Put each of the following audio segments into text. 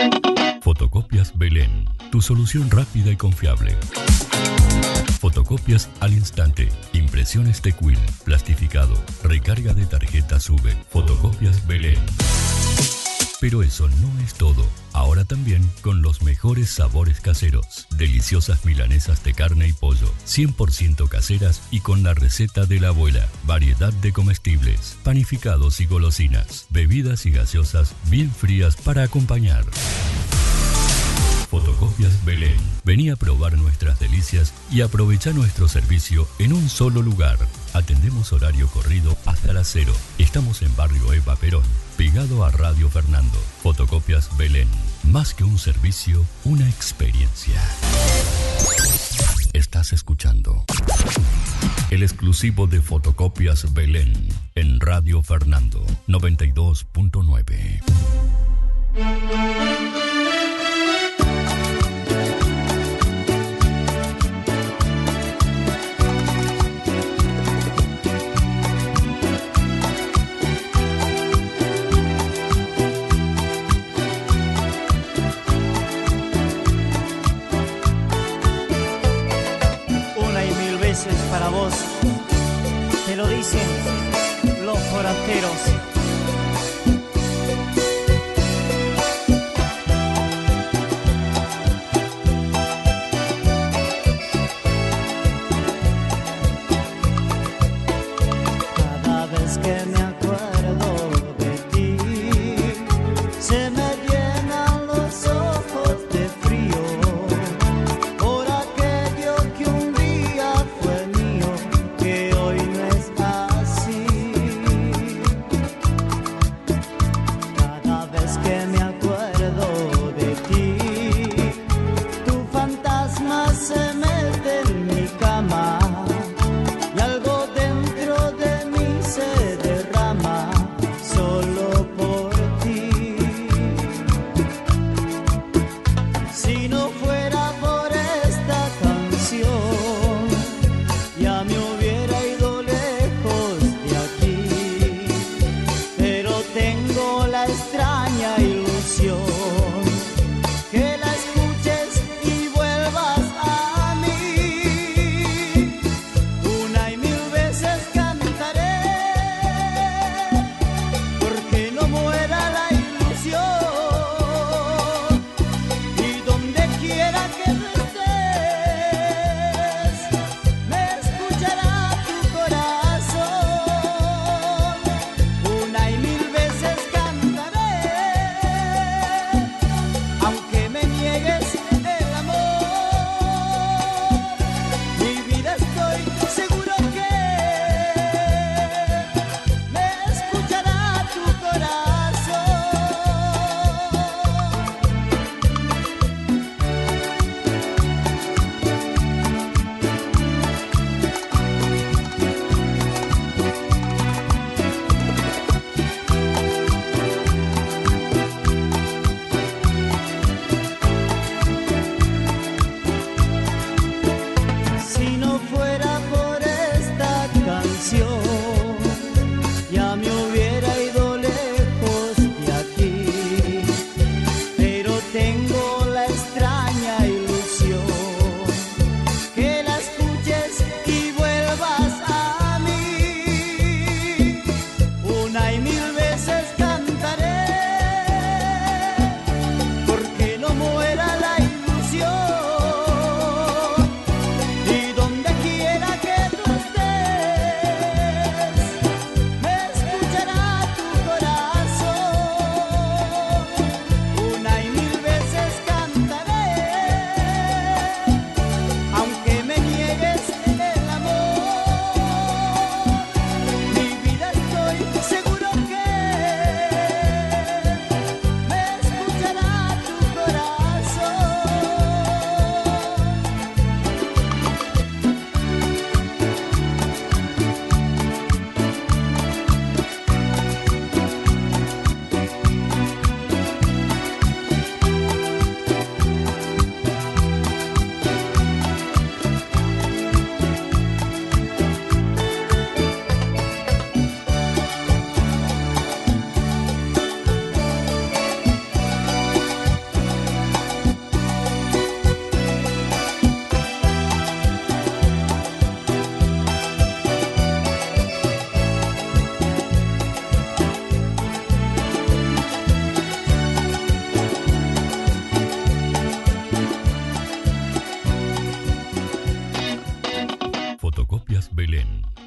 Fotocopias Belén, tu solución rápida y confiable. Fotocopias al instante, impresiones de quill, plastificado, recarga de tarjeta SUBE. Fotocopias Belén. Pero eso no es todo. Ahora también con los mejores sabores caseros. Deliciosas milanesas de carne y pollo, 100% caseras y con la receta de la abuela. Variedad de comestibles, panificados y golosinas. Bebidas y gaseosas bien frías para acompañar. Fotocopias Belén. Vení a probar nuestras delicias y aprovecha nuestro servicio en un solo lugar. Atendemos horario corrido hasta las 0. Estamos en Barrio Eva Perón, pegado a Radio Fernando. Fotocopias Belén. Más que un servicio, una experiencia. Estás escuchando el exclusivo de Fotocopias Belén en Radio Fernando 92.9. Para vos, te lo dicen los forasteros. Cada vez que me acuerdo de ti, se me llenan los ojos de frío. Por aquello que un día fue mío, que hoy no es así.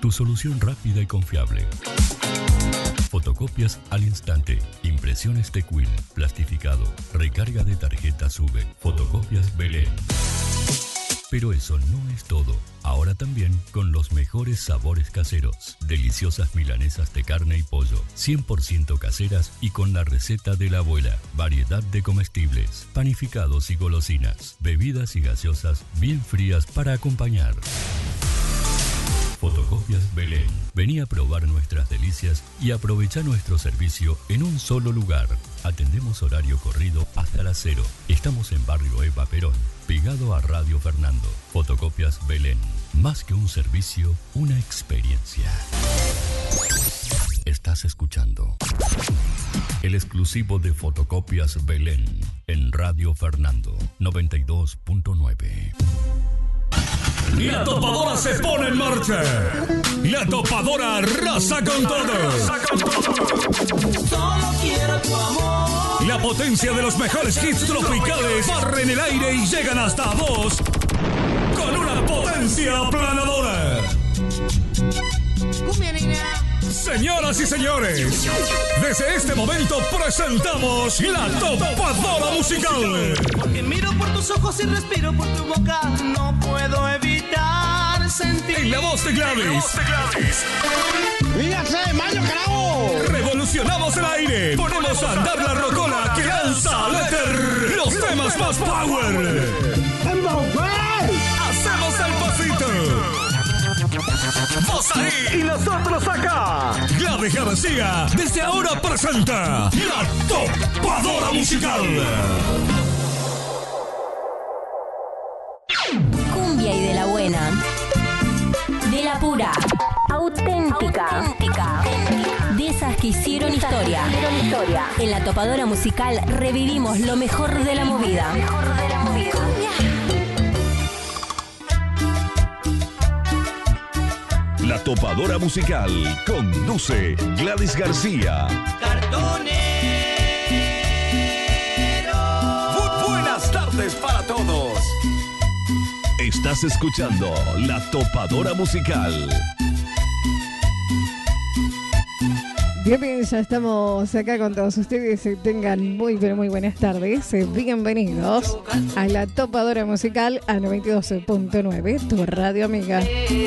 tu solución rápida y confiable. Fotocopias al instante, impresiones Tequil, plastificado, recarga de tarjeta SUBE, fotocopias Belén. Pero eso no es todo. Ahora también con los mejores sabores caseros. Deliciosas milanesas de carne y pollo, 100% caseras y con la receta de la abuela. Variedad de comestibles, panificados y golosinas, bebidas y gaseosas bien frías para acompañar. Fotocopias Belén. Vení a probar nuestras delicias y aprovecha nuestro servicio en un solo lugar. Atendemos horario corrido hasta las 0. Estamos en Barrio Eva Perón, pegado a Radio Fernando. Fotocopias Belén. Más que un servicio, una experiencia. Estás escuchando el exclusivo de Fotocopias Belén en Radio Fernando 92.9. La topadora se pone en marcha. La topadora arrasa con todo. Solo quiero tu amor. La potencia de los mejores hits tropicales barren el aire y llegan hasta vos con una potencia aplanadora. Cumbia negra. Señoras y señores, desde este momento presentamos la topadora musical. Porque miro por tus ojos y respiro por tu boca, no puedo evitar sentir. En la voz de Gladys. ¡Dígase, Mayo Carajo! Revolucionamos el aire. Ponemos a andar la rocola que lanza al éter los temas más power. Hacemos el pasito. Vos ahí y nosotros acá. Gladys García desde ahora presenta la topadora musical. Cumbia y de la buena, de la pura, auténtica, de esas que hicieron historia. En la topadora musical revivimos lo mejor de la movida. La topadora musical conduce Gladys García. Cartonero. Buenas tardes para todos. Estás escuchando La Topadora Musical. Bien, ya estamos acá con todos ustedes. Tengan muy, pero muy buenas tardes. Bienvenidos a La Topadora Musical a 92.9, tu radio amiga.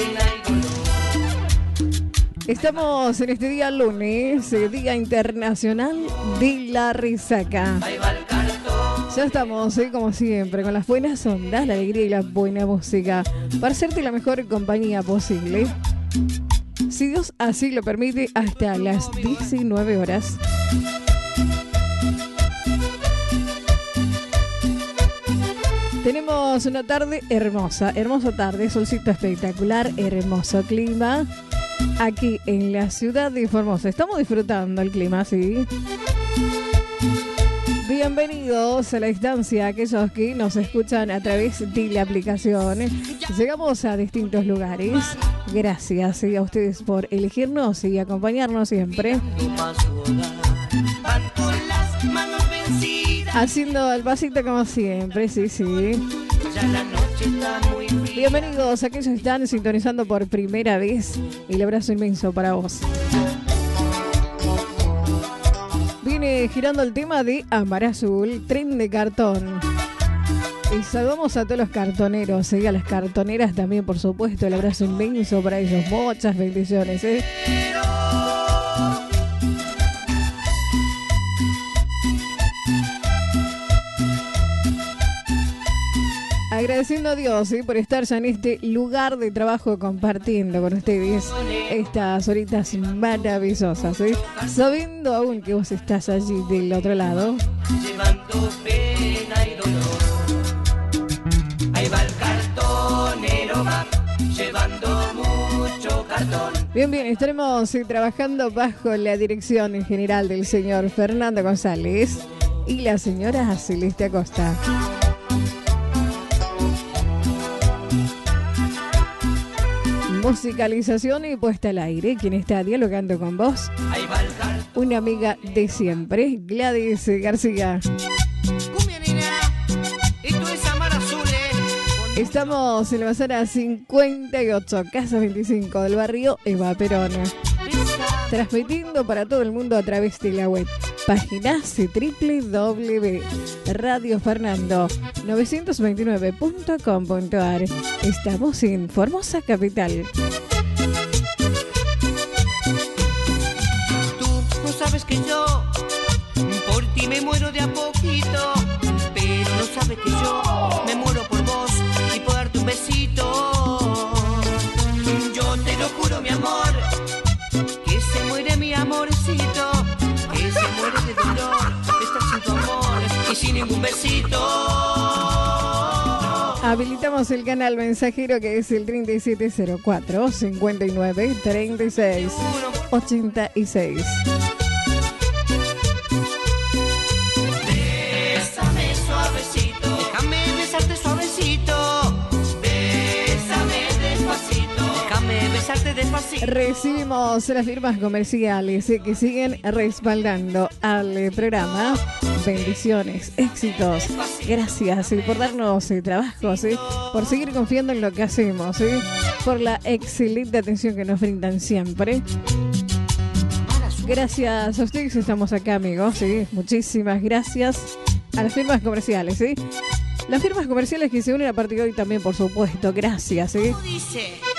Estamos en este día lunes, Día Internacional de la Resaca. Ya estamos, como siempre, con las buenas ondas, la alegría y la buena música, para hacerte la mejor compañía posible. Si Dios así lo permite, hasta las 19 horas. Tenemos una tarde hermosa, hermosa tarde, solcito espectacular, hermoso clima. Aquí en la ciudad de Formosa. Estamos disfrutando el clima, ¿sí? Bienvenidos a la distancia, aquellos que nos escuchan a través de la aplicación. Llegamos a distintos lugares. Gracias a ustedes por elegirnos y acompañarnos siempre. Haciendo el pasito como siempre, sí. Bienvenidos a aquellos que están sintonizando por primera vez. El abrazo inmenso para vos. Viene girando el tema de Amar Azul, Tren de Cartón. Y saludamos a todos los cartoneros, a las cartoneras también, por supuesto. El abrazo inmenso para ellos. Muchas bendiciones, Agradeciendo a Dios por estar ya en este lugar de trabajo compartiendo con ustedes estas horitas maravillosas, sabiendo aún que vos estás allí del otro lado. Llevando pena y dolor. Ahí va el cartonero, va llevando mucho cartón. Bien, estaremos trabajando bajo la dirección general del señor Fernando González y la señora Celeste Acosta. Musicalización y puesta al aire. Quien está dialogando con vos, una amiga de siempre, Gladys García. Estamos en la manzana 58, casa 25 del barrio Eva Perón. Transmitiendo para todo el mundo a través de la web. Páginas www.radiofernando929.com.ar. Estamos en Formosa Capital. Tú no sabes que yo por ti me muero de a poquito, pero no sabes que yo me muero por vos y por darte un besito. Yo te lo juro, mi amor, que se muere mi amorcito, que se muere de dolor de estar sin tu amor y sin ningún besito. Habilitamos el canal mensajero que es el 3704 59 36 86. Bésame suavecito, déjame besarte suavecito. Bésame despacito, déjame besarte despacito. Recibimos las firmas comerciales que siguen respaldando al programa. Bendiciones, éxitos. Gracias por darnos trabajo, por seguir confiando en lo que hacemos, por la excelente atención que nos brindan siempre. Gracias a ustedes, estamos acá, amigos. Muchísimas gracias a las firmas comerciales. Las firmas comerciales que se unen a partir de hoy también, por supuesto. Gracias. Dice